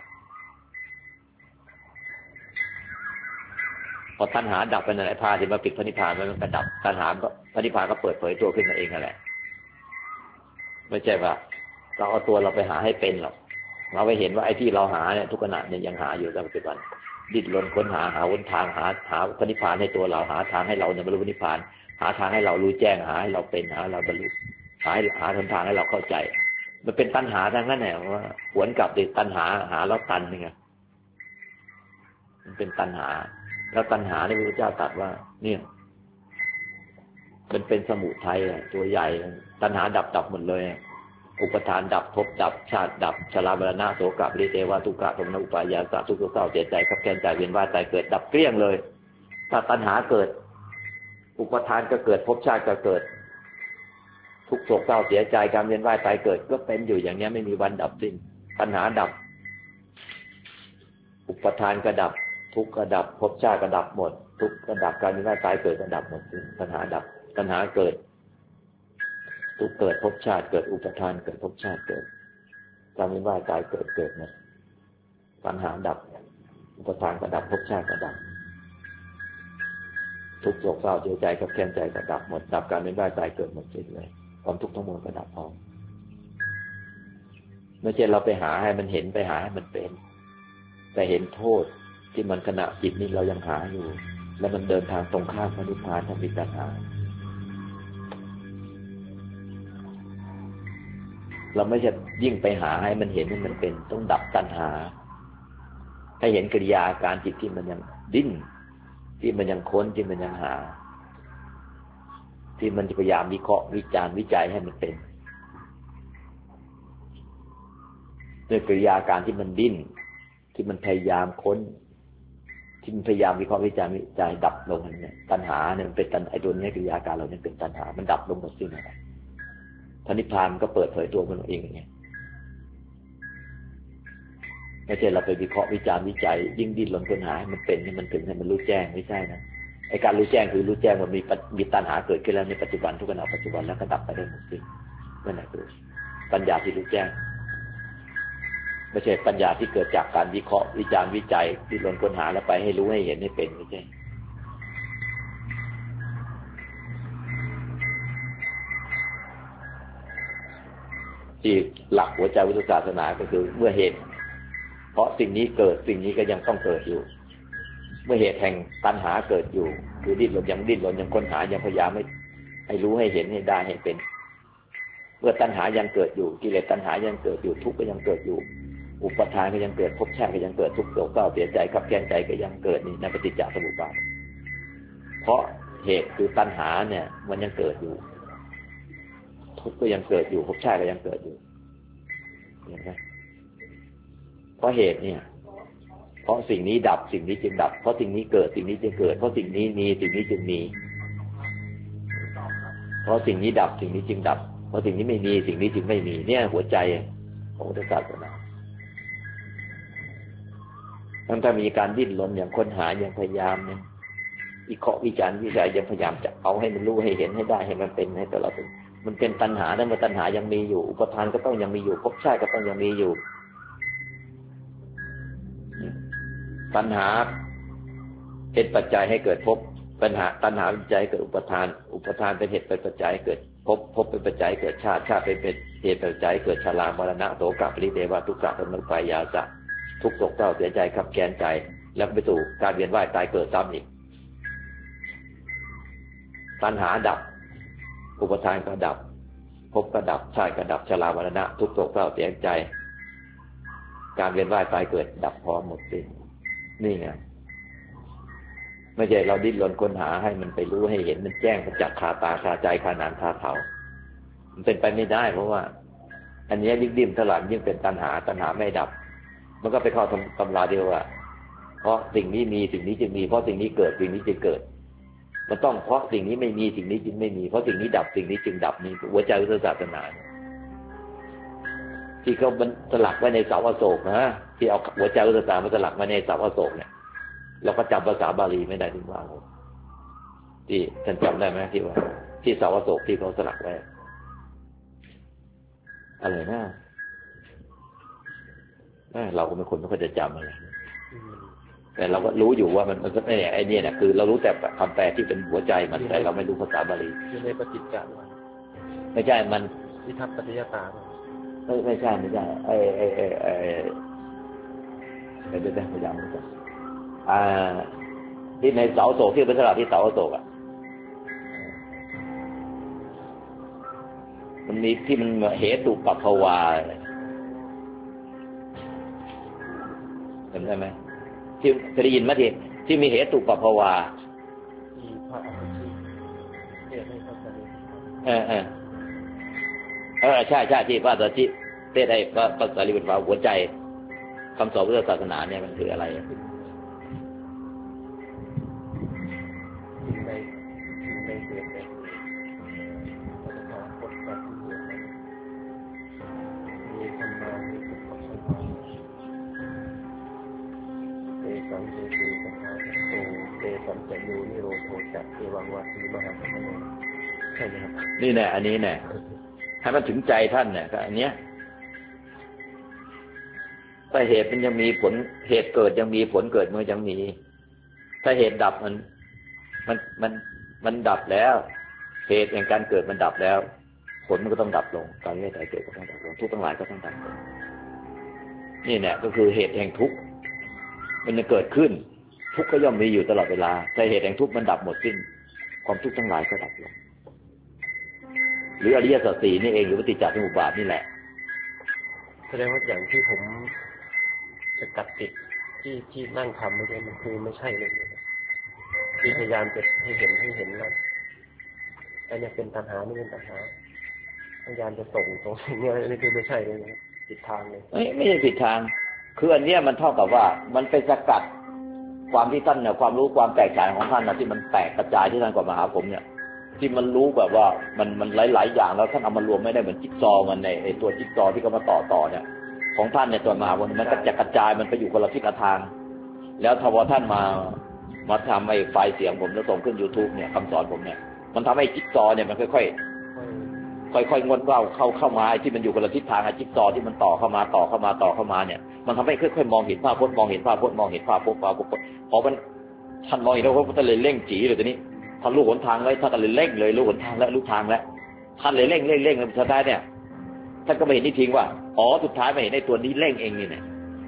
พอตัณหาดับไปนั่นแหละผ้าที่มาปิดพระนิพพานมันก็ดับตัณหาก็พระนิพพานก็เปิดเผยตัวขึ้นมาเองนั่นแหละไม่ใช่ว่าเราเอาตัวเราไปหาให้เป็นหรอกเราไปเห็นว่าไอ้ที่เราหาเนี่ยทุกขณะเนี่ยยังหาอยู่ในปัจจุบันดิ้นรนค้นหาหนทางหาพระนิพพานให้ตัวเราหาทางให้เราเนี่ยบรรลุพระนิพพานหาทางให้เรารู้แจ้งหาให้เราเป็นหาเราบรรลุหาหนทางให้เราเข้าใจมันเป็นตัณหาทางนั้นแหละว่าหวนกลับดิตัณหาหาแล้วตันนี่ไงมันเป็นตัณหาแล้วตัณหาที่พระพุทธเจ้าตรัสว่าเนี่ยมันเป็นสมุทัยตัวใหญ่ตัณหาดับหมดเลยอุปทานดับภพดับชาติดับชรามรณะโศกปริเทวะทุกขโทมนัสอุปาญาสทุกข์เศร้าเสียใจขับแค้นใจเวียนว่ายตายเกิดดับเกลี้ยงเลยถ้าตัณหาเกิดอุปทานก็เกิดภพชาติก็เกิดทุกข์โศกเศร้าเสียใจการเวียนว่ายตายเกิดก็เป็นอยู่อย่างนี้ไม่มีวันดับสิ้นตัณหาดับอุปทานก็ดับทุกข์ก็ดับภพชาติก็ดับหมดทุกข์ก็ดับการเวียนว่ายตายเกิดก็ดับหมดตัณหาดับตัณหาเกิดทุกข์เกิดภพชาติเกิดอุปทานเกิดภพชาติเกิดการเวียนว่ายตายเกิดหมดตัณหาดับอุปทานก็ดับภพชาติก็ดับทุกข์โศกเศร้าเสียใจกับแค้นใจก็ดับหมดดับการเวียนว่ายตายเกิดหมดสิ้นเลยความทุกข์ทั้งมวลก็ดับพร้อมไม่ใช่เราไปหาให้มันเห็นไปหาให้มันเป็นแต่เห็นโทษที่มันขณะจิตนี้เรายังหาอยู่แล้วมันเดินทางตรงข้ามพระนิพพานทั้งมีตัณหาเราไม่ใช่ยิ่งไปหาให้มันเห็นให้มันเป็นต้องดับตัณหาให้เห็นกิริยาการจิตที่มันยังดิ้นที่มันยังค้นที่มันยังหาที่มันจะพยายามวิเคราะห์วิจารณ์วิจัยให้มันเป็นด้วยกิริยาการที่มันดิ้นที่มันพยายามค้นที่มันพยายามวิเคราะห์วิจารณ์วิจัยดับลงเนี่ยตัณหาเนี่ยมันเป็นตัณหาไอ้ตัวนี้กิริยาการเราเนี่ยเป็นตัณหามันดับลงหมดสิ้นเลยพระนิพพานก็เปิดเผยตัวมันเองอย่างเงี้ยไม่ใช่เราไปวิเคราะห์วิจารณ์วิจัยยิ่งดิ้นรนค้นหาให้มันเป็นให้มันถึงให้มันรู้แจ้งไม่ใช่นะไอ้การรู้แจ้งคือรู้แจ้งว่ามีตัณหาเกิดขึ้นแล้วในปัจจุบันทุกขณะปัจจุบันแล้วก็ดับไปได้หมดสิ้นนั่นแหละคือปัญญาที่รู้แจ้งไม่ใช่ปัญญาที่เกิดจากการวิเคราะห์วิจารณ์วิจัยดิ้นรนค้นหาแล้วไปให้รู้ให้เห็นให้เป็นไม่ใช่ที่หลักหัวใจพุทธศาสนาก็คือเมื่อเหตุเพราะสิ่งนี้เกิดสิ่งนี้ก็ยังต้องเกิดอยู่เมื่อเหตุแห่งตัณหาเกิดอยู่คือดิ้นรนยังค้นหายังพยายามให้รู้ให้เห็นให้ได้ให้เป็นเมื่อตัณหายังเกิดอยู่กิเลสตัณหายังเกิดอยู่ทุกข์ก็ยังเกิดอยู่อุปทานก็ยังเกิดภพชาติก็ยังเกิดทุกข์โศกเศร้าเสียใจขับแค้นใจก็ยังเกิดนี่ในปฏิจจสมุปบาทเพราะเหตุคือตัณหาเนี่ยมันยังเกิดอยู่ทุกข์ก็ยังเกิดอยู่ภพชาติก็ยังเกิดอยู่เห็นไหมเพราะเหตุเนี่ยเพราะสิ่งนี้ดับสิ่งนี้จึงดับเพราะสิ่งนี้เกิดสิ่งนี้จึงเกิดเพราะสิ่งนี้มีสิ่งนี้จึงมีเพราะสิ่งนี้ดับสิ่งนี้จึงดับเพราะสิ่งนี้ไม่มีสิ่งนี้จึงไม่มีเนี่ยหัวใจของพุทธศาสนาถ้ามีการดิ้นรนอย่างค้นหาอย่างพยายามเนี่ยวิเคราะห์วิจารณ์วิจัยยังพยายามจะเอาให้มันรู้ให้เห็นให้ได้ให้มันเป็นให้ตลอดมันเป็นตัณหาถ้าเมื่อตัณหายังมีอยู่อุปทานก็ต้องยังมีอยู่ภพชาติก็ต้องยังมีอยู่ตัณหาเป็นปัจจัยให้เกิดภพตัณหาเป็นปัจจัยให้เกิดอุปทานอุปทานเป็นเหตุเป็นปัจจัยให้เกิดภพภพเป็นปัจจัยให้เกิดชาติชาติเป็นเหตุปัจจัยให้เกิดชรามรณะโศกปริเทวทุกขโทมนัสปายาสะทุกข์โศกเศร้าเสียใจขับแค้นใจแล้วไปสู่การเวียนว่ายตายเกิดซ้ำอีกตัณหาดับอุปทานก็ดับภพก็ดับชาติก็ดับชรามรณะทุกข์โศกเศร้าเสียใจการเวียนว่ายตายเกิดดับพร้อมหมดสิ้นนี่ไงไม่ใช่เราดิ้นรนค้นหาให้มันไปรู้ให้เห็นมันแจ้งประจักษ์คาตาคาใจคาหนังคาเขามันเป็นไปไม่ได้เพราะว่าอันนี้ยิ่งดิ้นตลอดยิ่งเป็นตัณหาไม่ดับมันก็ไปเข้าตำราเดียวว่าเพราะสิ่งนี้มีสิ่งนี้จึงมีเพราะสิ่งนี้เกิดสิ่งนี้จึงเกิดมันต้องเพราะสิ่งนี้ไม่มีสิ่งนี้จึงไม่มีเพราะสิ่งนี้ดับสิ่งนี้จึงดับนี่หัวใจพุทธศาสนาที่เขาสลักไว้ในเสาอโศกนะที่เอาหัวใจพุทธศาสนามาสลักไว้ในเสาอโศกเนี่ยเราก็จำภาษาบาลีไม่ได้ถึงว่าที่ท่านจำได้ไหมที่ว่าที่เสาอโศกที่เขาสลักไว้อะไรนะเราก็เป็นคนไม่ค่อยจะจำอะไรแต่เราก็รู้อยู่ว่ามันก็ไม่ไอ้นี่เนี่ยคือเรารู้แต่คำแปลที่เป็นหัวใจมันแต่เราไม่รู้ภาษาบาลีอยู่ในปฏิจจ์ไม่ใช่มันที่ทับปฏิยตาไม่ใช่เดี๋ยวพยายามรู้จักที่ในเสาโศกที่เป็นสลักที่เสาโศกมันมีที่มันเหตุปัปภวาเห็นไหมที่เคยได้ยินไหมที่มีเหตุปัปภวาใช่ที่พระสัจจิเทศให้พระสารีบุตรฟังหัวใจคำสอนพุทธศาสนาเนี่ยมันคืออะไรนี่แน่อันนี้แน่ให้มันถึงใจท่านเนี่ยก็อันเนี้ยถ้าเหตุมันยังมีผลเหตุเกิดยังมีผลเกิดมันยังมีถ้าเหตุดับมันดับแล้วเหตุแห่งการเกิดมันดับแล้วผลมันก็ต้องดับลงการเวียนว่ายตายเกิดก็ต้องดับลงทุกข์ทั้งหลายก็ต้องดับลงนี่แหละก็คือเหตุแห่งทุกข์มันจะเกิดขึ้นทุกข์ก็ย่อมมีอยู่ตลอดเวลาแต่เหตุแห่งทุกข์มันดับหมดสิ้นความทุกข์ทั้งหลายก็ดับลงหรืออริยสัจสี่นี่เองหรือปฏิจจสมุปบาทนี่แหละแสดงว่าอย่างที่ผมจะกัดติดที่นั่งทำเลยมันคือไม่ใช่เลยที่พยายามจะให้เห็นแล้วอันนี้เป็นตัณหานี่เป็นตัณหาพยายามจะส่งตรงนี้นี่คือไม่ใช่เลยผิดทางเลยไม่ใช่ผิดทางคืออันนี้มันเท่ากับว่ามันไปสกัดความที่ท่านเนี่ยความรู้ความแตกฉานของท่านนะที่มันแตกกระจายที่ท่านก่อนมาหาผมเนี่ยที่มันรู้แบบว่ามันหลายๆอย่างแล้วท่านเอามารวมไม่ได้เหมือนจิ๊กซอว์มันในตัวจิ๊กซอว์ที่เขามาต่อเนี่ยของท่านเนี่ยตัวมหาวันมันก็จะกระจายมันไปอยู่คนละทิศละทางแล้วพอท่านมาทำไอ้ไฟล์เสียงผมแล้วส่งขึ้น YouTube เนี่ยคำสอนผมเนี่ยมันทำให้จิ๊กซอว์เนี่ยมันค่อยงดเว้าเข้ามาไอ้ที่มันอยู่คนละทิศทางไอ้จิ๊กซอว์ที่มันต่อเข้ามาเนี่ยมันทำให้ค่อยๆมองเห็นภาพพจน์มองเห็นภาพพจน์พอมันท่านมองเห็นแล้วก็ท่านเลยเร่งจีเลยตัวนี้ท่านรู้หนทางไว้ท่านก็เลยเร่งเลยรู้หนทางแล้วรู้ทางแล้วท่านเลยเร่งสุดท้ายเนี่ยท่านก็ไม่เห็นนี่ทิ้งว่าอ๋อสุดท้ายมาเห็นไอ้ตัวนี้เร่งเองนี่เนี่ย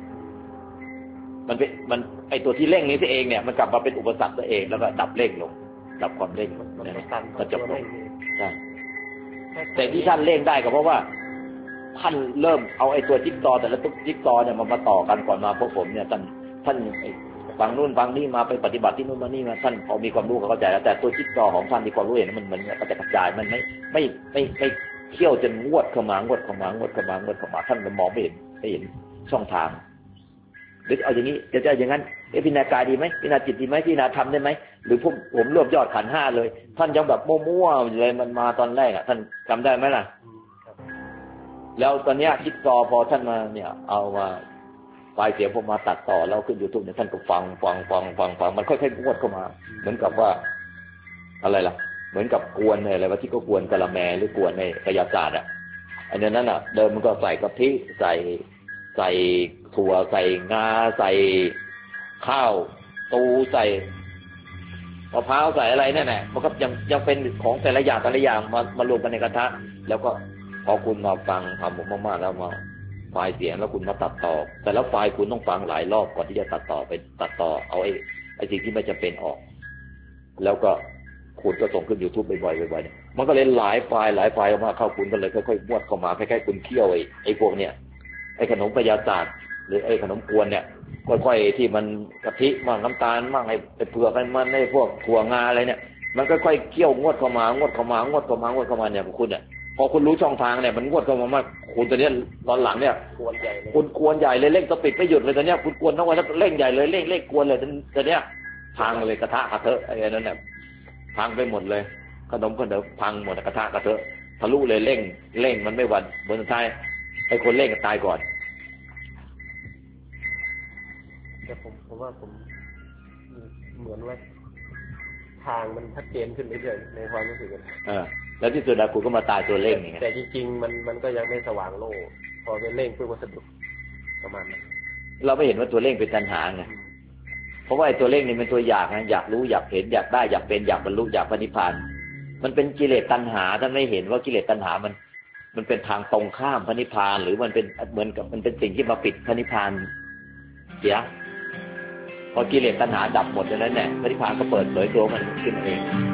มันไอ้ตัวที่เร่งนี้เองเนี่ยมันกลับมาเป็นอุปสรรคตัวเองแล้วก็ดับเร่งลงดับความเร่งมันจบลงใช่แต่ที่ท่านเร่งได้ก็เพราะว่าท่านเริ่มเอาไอ้ตัวจิ๊กซอแต่ละจิ๊กซอเนี่ยมาต่อกันก่อนมาพวกผมเนี่ยท่านฟังนู่นฟังนี่มาไปปฏิบัติที่นู่นมานี่มาท่านพอมีความรู้เข้าใจแล้วแต่ตัวจิ๊กซอของท่านมีความรู้เห็นมันเหมือนกระจายมันไม่เขี่ยวจนงวดเข้ามางวดเข้าท่านมันมองไม่เห็นช่องทางหรือเอาอย่างนี้จะอย่างนั้นพิจารณากายดีไหมพิจารณาจิตดีไหมพิจารณาธรรมได้ไหมหรือผมรวบยอดขันธ์ห้าเลยท่านยังแบบมั่วๆเลยมันมาตอนแรกท่านจำได้ไหมล่ะแล้วตอนนี้จิ๊กซอพอท่านมาเนี่ยเอามาไฟล์เสียงผมมาตัดต่อแล้วขึ้น YouTube เนี่ยท่านก็ฟังมันค่อยๆงวดเข้ามาเหมือนกับว่าอะไรล่ะเหมือนกับกวนอะไรว่าที่ก็กวนกะละแมหรือกวนในกายศาสตร์อันนั้นเดิมมันก็ใส่กะทิใส่ถั่วใส่งาใส่ข้าวตูใส่มะพร้าวใส่อะไรนั่นแหละมันก็ยังเป็นของแต่ละอย่างมารวมกันในกระทะแล้วก็พอคุณมาฟังทำผมมากๆแล้วมาไฟล์เสียงแล้วคุณมาตัดต่อแต่แล้วไฟล์คุณต้องฟังหลายรอบก่อนที่จะตัดต่อเอาไอ้สิ่งที่ไม่จำเป็นออกแล้วก็คุณก็ส่งขึ้น YouTube บ่อยๆมันก็เลยหลายไฟล์ออกมาเข้าคุณก็เลยค่อยๆม้วนเข้ามาคล้ายๆคุณเคี่ยวไอ้พวกเนี้ยไอ้ขนมกายศาสตร์หรือไอ้ขนมกวนเนี่ยค่อยๆที่มันกะทิมั่งน้ำตาลมั่งไอ้เผือกมันไอ้พวกถั่วงาอะไรเนี่ยมันค่อยๆเคี่ยวงวดเข้ามาเนี่ยคุณเนี่ยพอคุณรู้ช่องทางเนี่ยมันงวดเข้ามามากคุณตอนนี้ตอนหลังเนี่ยกวนใหญ่เลยเร่งก็ปิดไม่หยุดเลยตอนนี้คุณกวนทั้งวันแล้วเร่งใหญ่เลยเร่งกวนเลยตอนนี้พังเลยกระทะกระเทอะไอ้นั่นเนี่ยพังไปหมดเลยขนมพังหมดกระทะกระเทอะทะลุเลยเร่งมันไม่หวั่นบนสุดท้ายไอ้คนเร่งก็ตายก่อนแต่ผมว่าผมเหมือนว่าทางมันชัดเจนขึ้นเรื่อยๆในความรู้สึกแล้วที่สุดแล้วคุณก็มาตายตัวเร่งแต่จริงๆมันก็ยังไม่สว่างโล่พอเป็นเร่งเพื่อวัสดุประมาณนั้นเราไม่เห็นว่าตัวเร่งเป็นตัณหาไงเพราะว่าไอ้ตัวเร่งนี่เป็นตัวอยากนะอยากรู้อยากเห็นอยากได้อยากเป็นอยากบรรลุอยากปฏิภาณมันเป็นกิเลสตัณหาท่านไม่เห็นว่ากิเลสตัณหามันเป็นทางตรงข้ามพระนิพพานหรือมันเป็นเหมือนกับมันเป็นสิ่งที่มาปิดพระนิพพานเสียพอกิเลสตัณหาดับหมดดังนั้นเนี่ยพระนิพพานก็เปิดเผยตัวมันขึ้นเอง